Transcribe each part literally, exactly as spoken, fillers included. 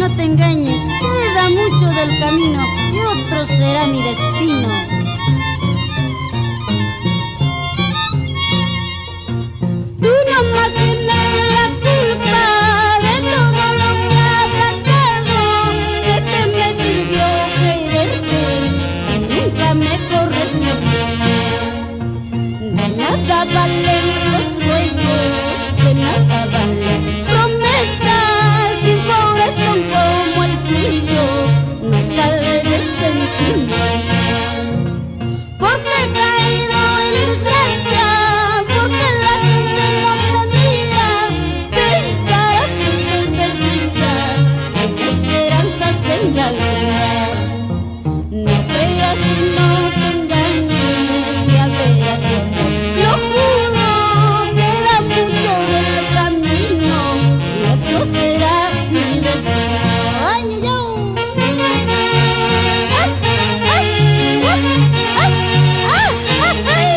no te engañes, queda mucho del camino y otro será mi destino. Tú nomás tienes la culpa de todo lo que ha pasado. ¿De qué me sirvió quererte si nunca me correspondiste? De nada valen los ruegos, de nada valen promesas sin corazón como el tuyo. No sabe de sentirme, porque he caído en desgracia, porque la gente no me mira. Pensarás que estoy perdida, sin esperanzas en la vida. No creas y no te engañes, y a ver haciendo, lo juro, queda mucho del camino y otro será mi destino. Ay, ay, ay. As, as, as, as, ah, ah, ay.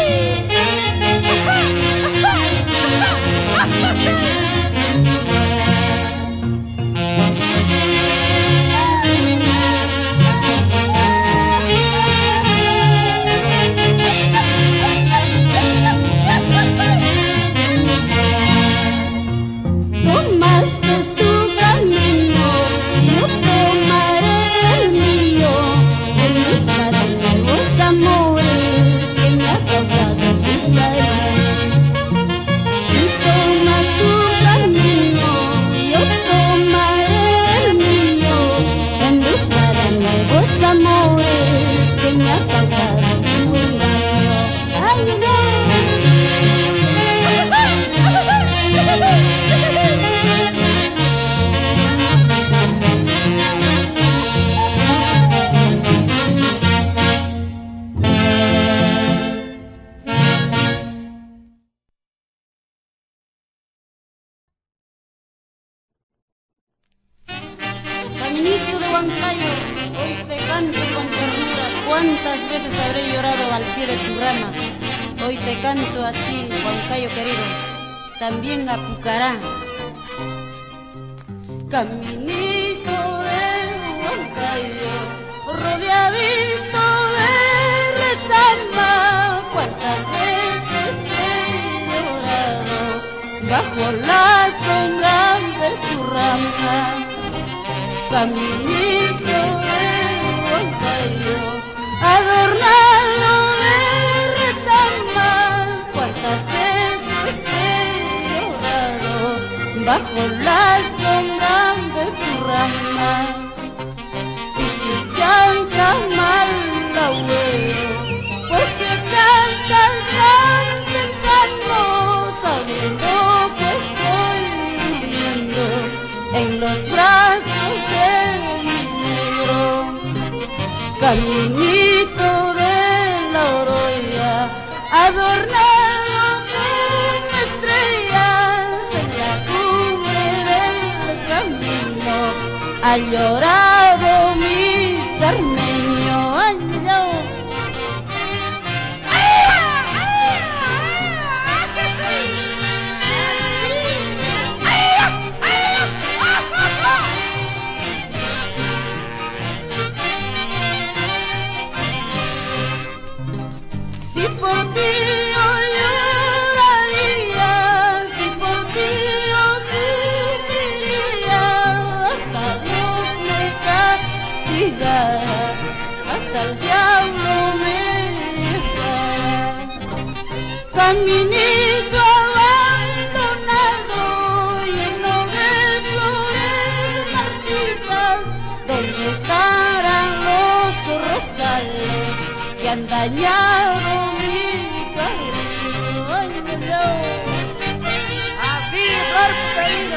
Tomaste tu camino, yo tomaré el mío, en busca de nuevos amores que me ha causado tu cariño. Tú tomas tu camino, yo tomaré el mío, en busca de nuevos amores que me ha causado tu engaño. Ay, ay, ay. Caminito de Huancayo, hoy te canto con ternura. Cuántas veces habré llorado al pie de tu rama. Hoy te canto a ti, Huancayo querido, también a Pucará. Caminito de Huancayo, rodeadito de retama. Cuántas veces he llorado bajo la sombra de tu rama. Caminito de Huancayo, adornado de retamas. Cuántas veces he llorado bajo la sombra de tu rama. Pichichanca malagüero, porque cantas tan temprano, sabiendo que estoy viviendo en los brazos de mi negro. Caminito de la Oroya, adornado con estrellas, en la cumbre del camino ha llorado mi carneño. Ay, ay. Si por ti yo lloraría, si por ti yo sufriría, hasta Dios me castigara, hasta el diablo me llevara. Caminito abandonado, lleno de flores marchitas, ¿dónde estarán los rosales que han dañado mi cariño? Ay, ay, ay. Así, Flor Perina.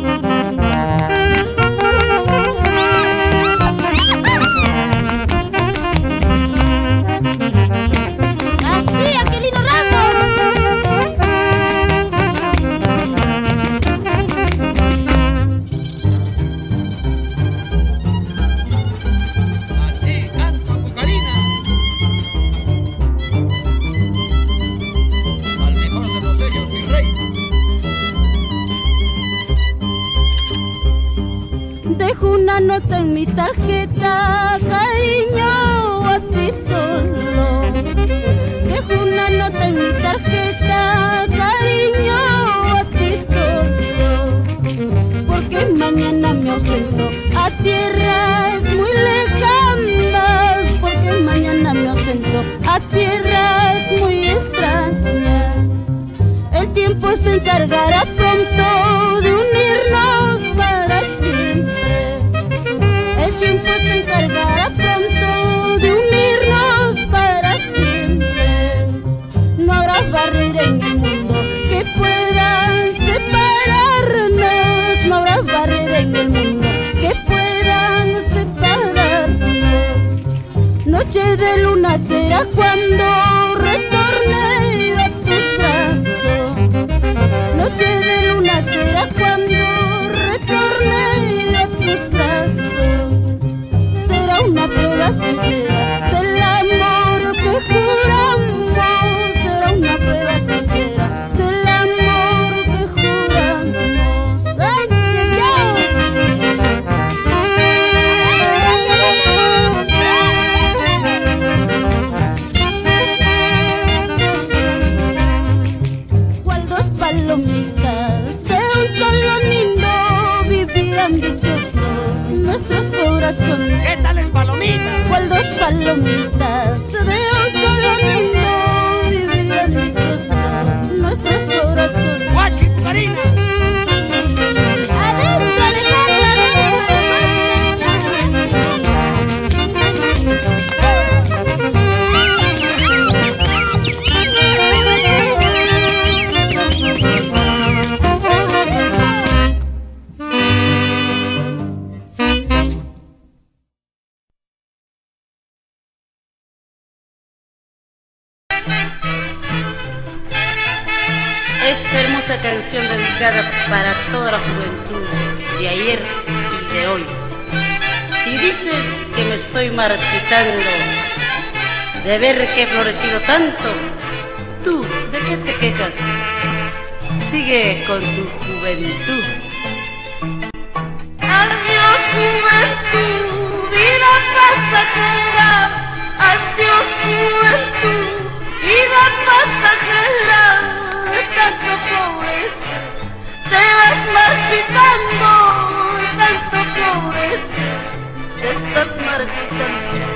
Dejo una nota en mi tarjeta, cariño, a ti solo. Dejo una nota en mi tarjeta, cariño, a ti solo. Porque mañana me ausento a tierras muy lejanas. Porque mañana me ausento a tierras muy extrañas. El tiempo se encargará pronto de unirnos para siempre. El tiempo se encargará pronto de unirnos para siempre. No habrá barrera en el mundo que pueda separarnos. No habrá barrera en el mundo que pueda separarnos. Noche de luna será cuando retorne a tus brazos. Noche de luna será cuando retorne a tus brazos. Será una prueba sincera del amor que juramos. Será una prueba sincera del amor que juramos. ¡Ay, cual dos palomitas de un solo nido vivirán dichosos nuestros corazones. ¿Qué tal es palomita? Cual dos palomitas de un solo nido vivirán dichosos nuestros corazones. ¡Guachi, Karina! Adentro, Esta hermosa canción dedicada para toda la juventud de ayer y de hoy. Si dices que me estoy marchitando de ver que he florecido tanto, ¿tú de qué te quejas? Sigue con tu juventud. Adiós juventud, vida pasajera. Adiós juventud, vida pasajera. De tanto pobreza te vas marchitando, de tanto pobreza te estás marchitando.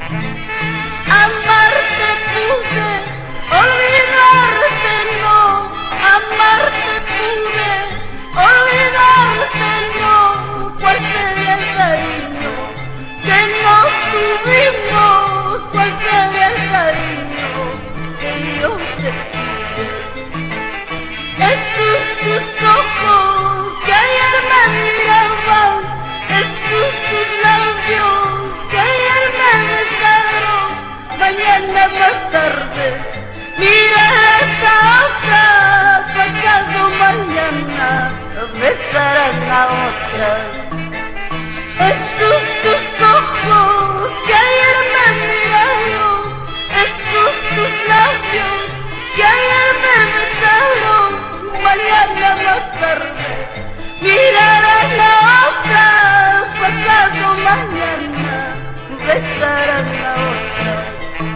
Amarte pude, olvidarte no. Amarte pude, olvidarte no. ¿Cuál sería el cariño que nos tuvimos? ¿Cuál sería el cariño que yo te tuve? Estos tus ojos que ayer me miraban, estos tus labios que ayer me besaron, mañana más tarde mirarás a otra, pasado mañana besarán a otras. Estos tus ojos que ayer me miraron, estos tus labios que ayer me besaron, mañana más tarde mirarán a otras, pasado mañana besarán a otras.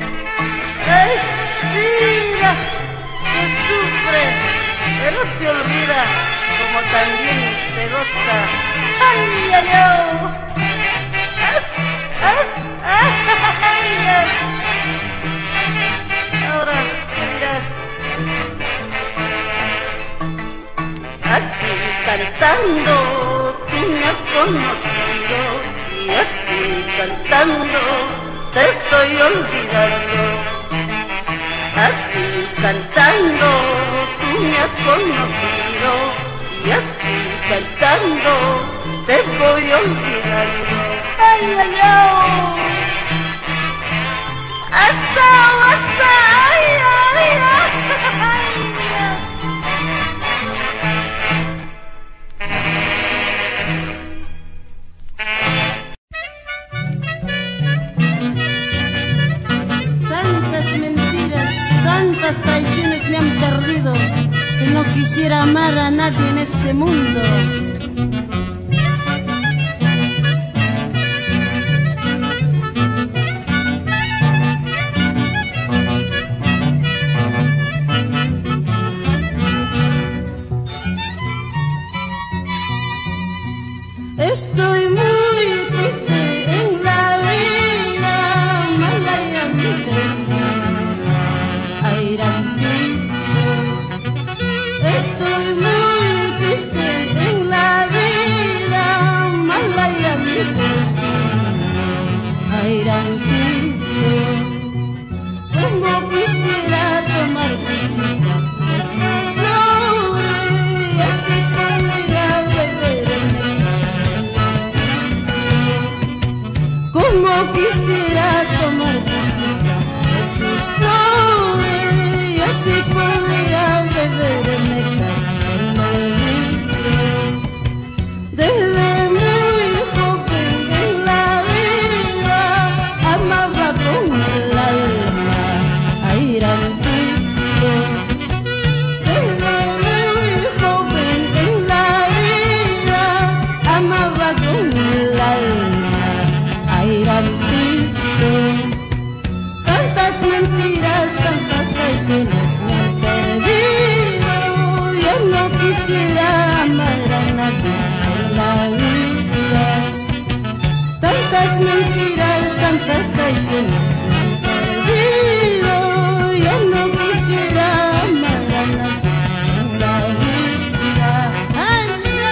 Es vida, se sufre, pero se olvida, como también se goza. Ay, ay, ay, es, es, ay, es. Ahora miras. Así cantando tú me has conocido y así cantando te estoy olvidando. Así cantando tú me has conocido y así cantando olvidarlo. Ay, ay, ay. Asao, asao, ay, ay, ay, ay, Dios. Tantas mentiras, tantas traiciones me han perdido, que no quisiera amar a nadie en este mundo. Estoy muy triste en la vida, mala y a mi destino, ay, rampito. Estoy muy triste en la vida, mala y a mi destino, ay, rampito. Como quisiera tomar chichita de tus flores y así podría beber en como quisiera tomar chichita de tus flores y así podría beber el néctar del olvido. Desde muy joven en la vida amaba con el alma a ir al pico. Desde muy joven en la vida amaba con el alma ir al pico. Tantas mentiras, tantas traiciones me han perdido. Yo no quisiera amar a nadie en la vida. Tantas mentiras, tantas traiciones me han perdido. Yo no quisiera amar a nadie en la vida. Ay,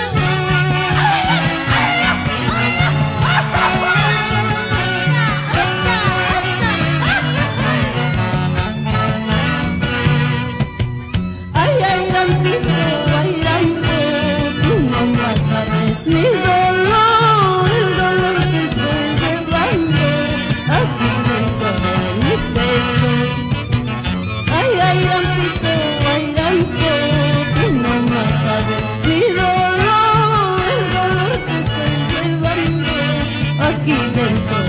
rampito, ay, rampo, tú no más sabes mi dolor, el dolor que estoy llevando aquí dentro de mi pecho. Ay, ay, rampito, ay, rampo, tú no más sabes mi dolor, el dolor que estoy llevando aquí dentro